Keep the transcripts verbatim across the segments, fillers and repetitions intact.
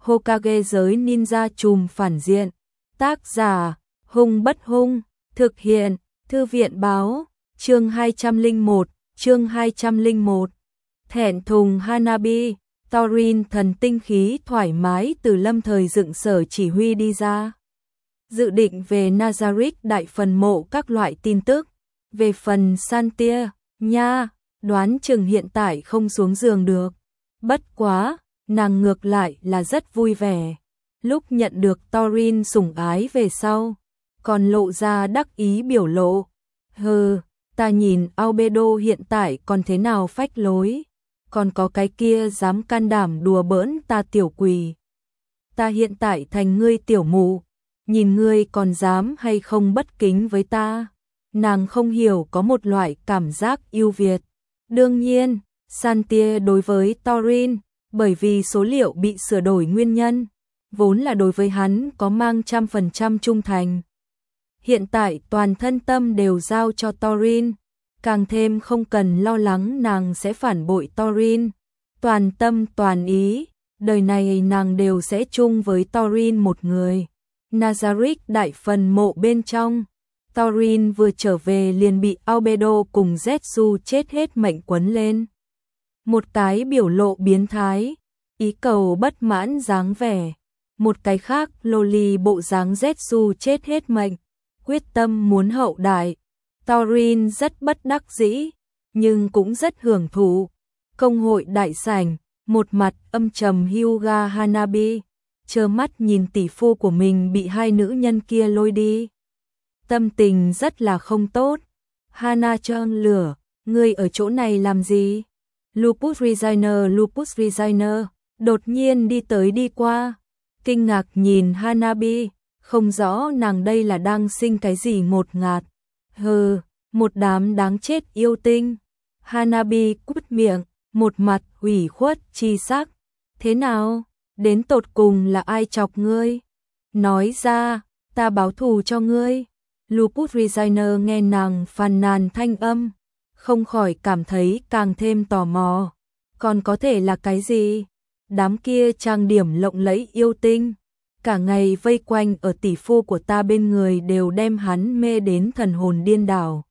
Hokage giới ninja trùm phản diện. Tác giả, Hung Bất Hung, thực hiện, Thư viện báo, chương hai trăm lẻ một, chương hai trăm lẻ một. Thẹn thùng Hanabi, Thorin thần tinh khí thoải mái từ lâm thời dựng sở chỉ huy đi ra. Dự định về Nazarick đại phần mộ các loại tin tức. Về phần Santia, nha, đoán chừng hiện tại không xuống giường được. Bất quá, nàng ngược lại là rất vui vẻ. Lúc nhận được Thorin sủng ái về sau, còn lộ ra đắc ý biểu lộ. Hừ, ta nhìn Albedo hiện tại còn thế nào phách lối. Còn có cái kia dám can đảm đùa bỡn ta tiểu quỷ. Ta hiện tại thành ngươi tiểu mụ, nhìn ngươi còn dám hay không bất kính với ta. Nàng không hiểu có một loại cảm giác ưu việt. Đương nhiên, Santia đối với Thorin, bởi vì số liệu bị sửa đổi nguyên nhân, vốn là đối với hắn có mang trăm phần trăm trung thành. Hiện tại toàn thân tâm đều giao cho Thorin, càng thêm không cần lo lắng nàng sẽ phản bội Thorin. Toàn tâm toàn ý, đời này nàng đều sẽ chung với Thorin một người. Nazarick đại phần mộ bên trong, Thorin vừa trở về liền bị Albedo cùng Zetsu chết hết mệnh quấn lên. Một cái biểu lộ biến thái, ý cầu bất mãn dáng vẻ. Một cái khác loli bộ dáng Zetsu chết hết mệnh, quyết tâm muốn hậu đại. Thorin rất bất đắc dĩ, nhưng cũng rất hưởng thụ. Công hội đại sảnh, một mặt âm trầm Hyuga Hanabi, trơ mắt nhìn tỷ phu của mình bị hai nữ nhân kia lôi đi. Tâm tình rất là không tốt. Hana trơn lửa, ngươi ở chỗ này làm gì? Lupus Resigner Lupus Resigner đột nhiên đi tới đi qua, kinh ngạc nhìn Hanabi, không rõ nàng đây là đang sinh cái gì ngột ngạt. Hừ, một đám đáng chết yêu tinh. Hanabi cút miệng, một mặt ủy khuất chi sắc. Thế nào? Đến tột cùng là ai chọc ngươi? Nói ra, ta báo thù cho ngươi. Lupus Resigner nghe nàng phàn nàn thanh âm, không khỏi cảm thấy càng thêm tò mò. Còn có thể là cái gì? Đám kia trang điểm lộng lẫy yêu tinh, cả ngày vây quanh ở tỷ phu của ta bên người đều đem hắn mê đến thần hồn điên đảo.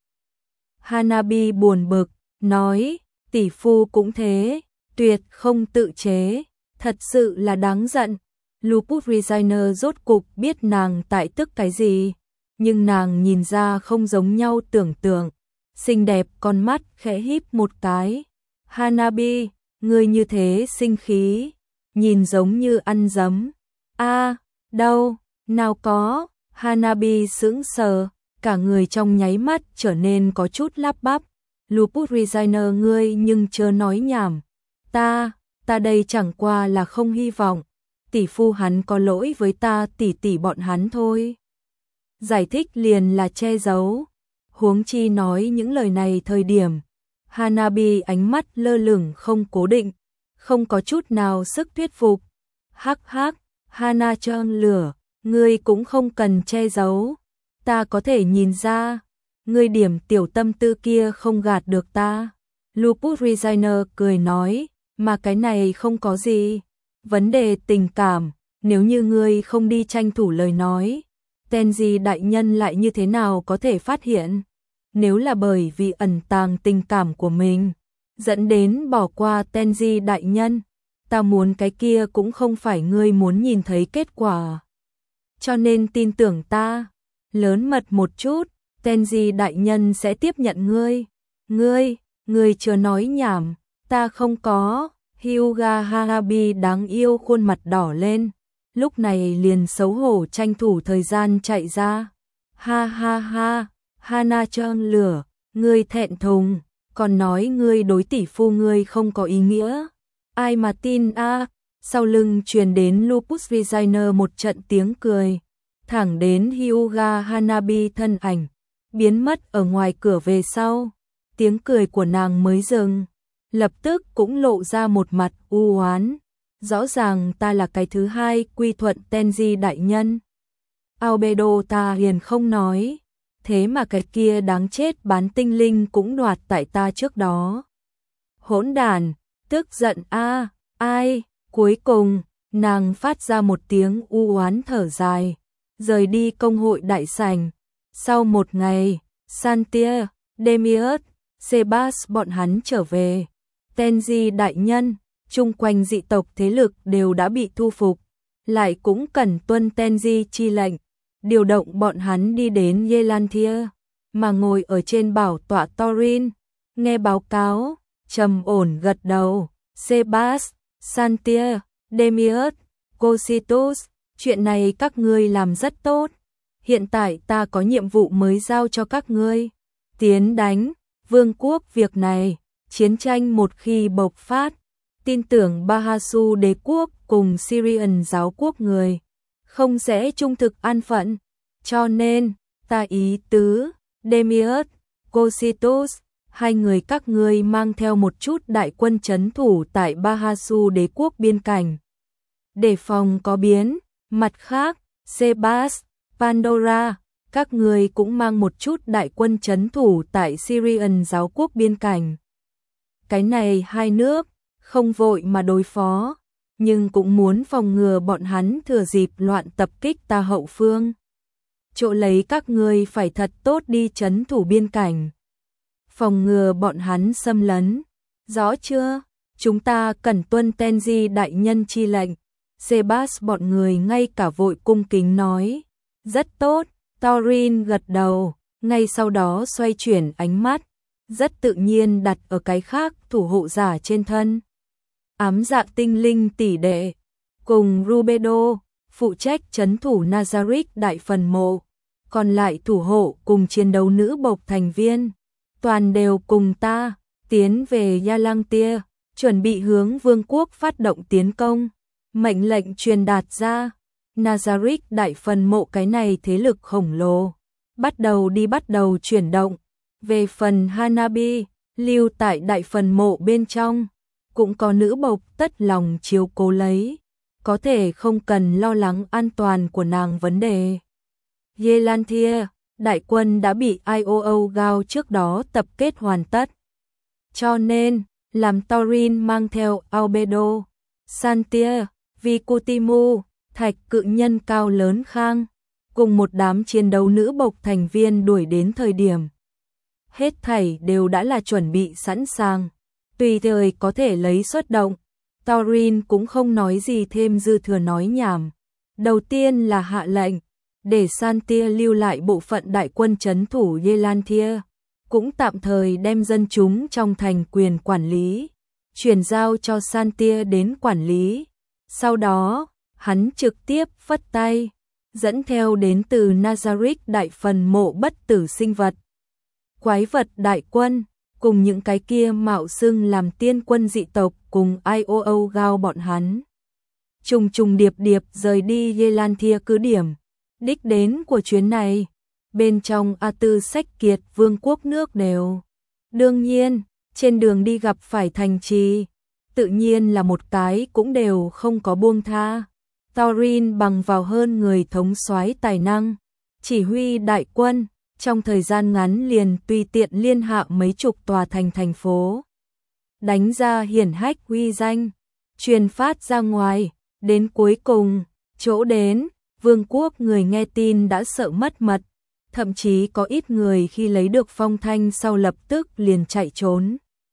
Hanabi buồn bực, nói, tỷ phu cũng thế, tuyệt không tự chế, thật sự là đáng giận. Lupus Resigner rốt cục biết nàng tại tức cái gì, nhưng nàng nhìn ra không giống nhau tưởng tượng. Xinh đẹp con mắt khẽ híp một cái. Hanabi, ngươi như thế sinh khí, nhìn giống như ăn dấm. A, à, đâu, nào có. Hanabi sững sờ, cả người trong nháy mắt trở nên có chút lắp bắp. Lupus Resigner ngươi nhưng chớ nói nhảm. Ta, ta đây chẳng qua là không hy vọng. Tỷ phu hắn có lỗi với ta tỷ tỷ bọn hắn thôi. Giải thích liền là che giấu. Huống chi nói những lời này thời điểm, Hanabi ánh mắt lơ lửng không cố định, không có chút nào sức thuyết phục. Hắc hắc, Hana trơn lửa, ngươi cũng không cần che giấu. Ta có thể nhìn ra, ngươi điểm tiểu tâm tư kia không gạt được ta. Lupus Resigner cười nói, mà cái này không có gì. Vấn đề tình cảm, nếu như ngươi không đi tranh thủ lời nói, Tenji đại nhân lại như thế nào có thể phát hiện? Nếu là bởi vì ẩn tàng tình cảm của mình, dẫn đến bỏ qua Tenji đại nhân, ta muốn cái kia cũng không phải ngươi muốn nhìn thấy kết quả. Cho nên tin tưởng ta, lớn mật một chút, Tenji đại nhân sẽ tiếp nhận ngươi. Ngươi, ngươi chưa nói nhảm, ta không có. Hyuga Hanabi đáng yêu khuôn mặt đỏ lên, lúc này liền xấu hổ tranh thủ thời gian chạy ra. Ha ha ha, Hana trơn lửa, ngươi thẹn thùng, còn nói ngươi đối tỷ phu ngươi không có ý nghĩa. Ai mà tin a? À? Sau lưng truyền đến Lupus Resigner một trận tiếng cười, thẳng đến Hyuga Hanabi thân ảnh biến mất ở ngoài cửa về sau, tiếng cười của nàng mới dừng. Lập tức cũng lộ ra một mặt u oán. Rõ ràng ta là cái thứ hai quy thuận Tenji đại nhân. Albedo ta liền không nói, thế mà cái kia đáng chết bán tinh linh cũng đoạt tại ta trước đó. Hỗn đàn, tức giận a, à, ai, cuối cùng, Nàng phát ra một tiếng u oán thở dài, rời đi công hội đại sảnh. Sau một ngày, Santia, Demiurge, Sebas bọn hắn trở về. Tenji đại nhân, chung quanh dị tộc thế lực đều đã bị thu phục, lại cũng cần tuân Tenji chi lệnh, điều động bọn hắn đi đến Yelantia, mà ngồi ở trên bảo tọa Thorin, nghe báo cáo, trầm ổn gật đầu. Sebas, Santia, Demiurge, Cositus, chuyện này các ngươi làm rất tốt. Hiện tại ta có nhiệm vụ mới giao cho các ngươi. Tiến đánh vương quốc việc này, chiến tranh một khi bộc phát, tin tưởng Bahasu đế quốc cùng Syrian giáo quốc người không sẽ trung thực an phận. Cho nên, ta ý tứ, Demiurge, Cositus, hai người các ngươi mang theo một chút đại quân trấn thủ tại Bahasu đế quốc biên cảnh, để phòng có biến. Mặt khác, Sebas, Pandora, các ngươi cũng mang một chút đại quân trấn thủ tại Syrian giáo quốc biên cảnh. Cái này hai nước không vội mà đối phó, nhưng cũng muốn phòng ngừa bọn hắn thừa dịp loạn tập kích ta hậu phương. Chỗ lấy các ngươi phải thật tốt đi trấn thủ biên cảnh, phòng ngừa bọn hắn xâm lấn. Rõ chưa? Chúng ta cần tuân Tenji đại nhân chi lệnh. Sebas bọn người ngay cả vội cung kính nói. Rất tốt. Thorin gật đầu, ngay sau đó xoay chuyển ánh mắt, rất tự nhiên đặt ở cái khác thủ hộ giả trên thân. Ám dạ tinh linh tỷ đệ, cùng Rubedo, phụ trách trấn thủ Nazarick đại phần mộ, còn lại thủ hộ cùng chiến đấu nữ bộc thành viên, toàn đều cùng ta, tiến về Yalantia, chuẩn bị hướng vương quốc phát động tiến công. Mệnh lệnh truyền đạt ra, Nazarick đại phần mộ cái này thế lực khổng lồ, bắt đầu đi bắt đầu chuyển động. Về phần Hanabi, lưu tại đại phần mộ bên trong, cũng có nữ bộc tất lòng chiếu cố lấy, có thể không cần lo lắng an toàn của nàng vấn đề. Yelantia, đại quân đã bị i o o Gao trước đó tập kết hoàn tất. Cho nên, làm Thorin mang theo Albedo, Santia, Vikutimu, thạch cự nhân cao lớn khang, cùng một đám chiến đấu nữ bộc thành viên đuổi đến thời điểm. Hết thảy đều đã là chuẩn bị sẵn sàng, tùy thời có thể lấy xuất động. Thorin cũng không nói gì thêm dư thừa nói nhảm. Đầu tiên là hạ lệnh, để Santia lưu lại bộ phận đại quân trấn thủ Yelantia, cũng tạm thời đem dân chúng trong thành quyền quản lý, chuyển giao cho Santia đến quản lý. Sau đó, hắn trực tiếp phất tay, dẫn theo đến từ Nazarick đại phần mộ bất tử sinh vật, quái vật đại quân, cùng những cái kia mạo xưng làm tiên quân dị tộc cùng i o o Gao bọn hắn. Trùng trùng điệp điệp rời đi Yelantia cứ điểm. Đích đến của chuyến này, bên trong A Tư Sách Kiệt vương quốc nước đều. Đương nhiên, trên đường đi gặp phải thành trì, tự nhiên là một cái cũng đều không có buông tha. Thorin bằng vào hơn người thống soái tài năng, chỉ huy đại quân, trong thời gian ngắn liền tùy tiện liên hạ mấy chục tòa thành thành phố. Đánh ra hiển hách uy danh, truyền phát ra ngoài, đến cuối cùng, chỗ đến, vương quốc người nghe tin đã sợ mất mật, thậm chí có ít người khi lấy được phong thanh sau lập tức liền chạy trốn.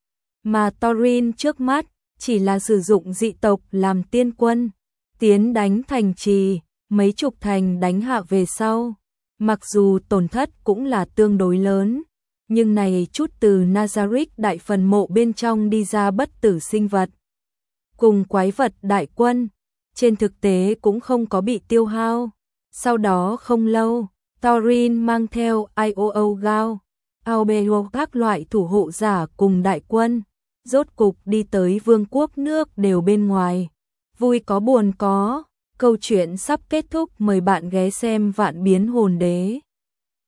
Mà Thorin trước mắt, chỉ là sử dụng dị tộc làm tiên quân, tiến đánh thành trì, mấy chục thành đánh hạ về sau. Mặc dù tổn thất cũng là tương đối lớn, nhưng này chút từ Nazarick đại phần mộ bên trong đi ra bất tử sinh vật, cùng quái vật đại quân, trên thực tế cũng không có bị tiêu hao. Sau đó không lâu, Thorin mang theo i o o Gao, Albedo các loại thủ hộ giả cùng đại quân, rốt cục đi tới vương quốc nước đều bên ngoài. Vui có buồn có, câu chuyện sắp kết thúc, mời bạn ghé xem Vạn Biến Hồn Đế.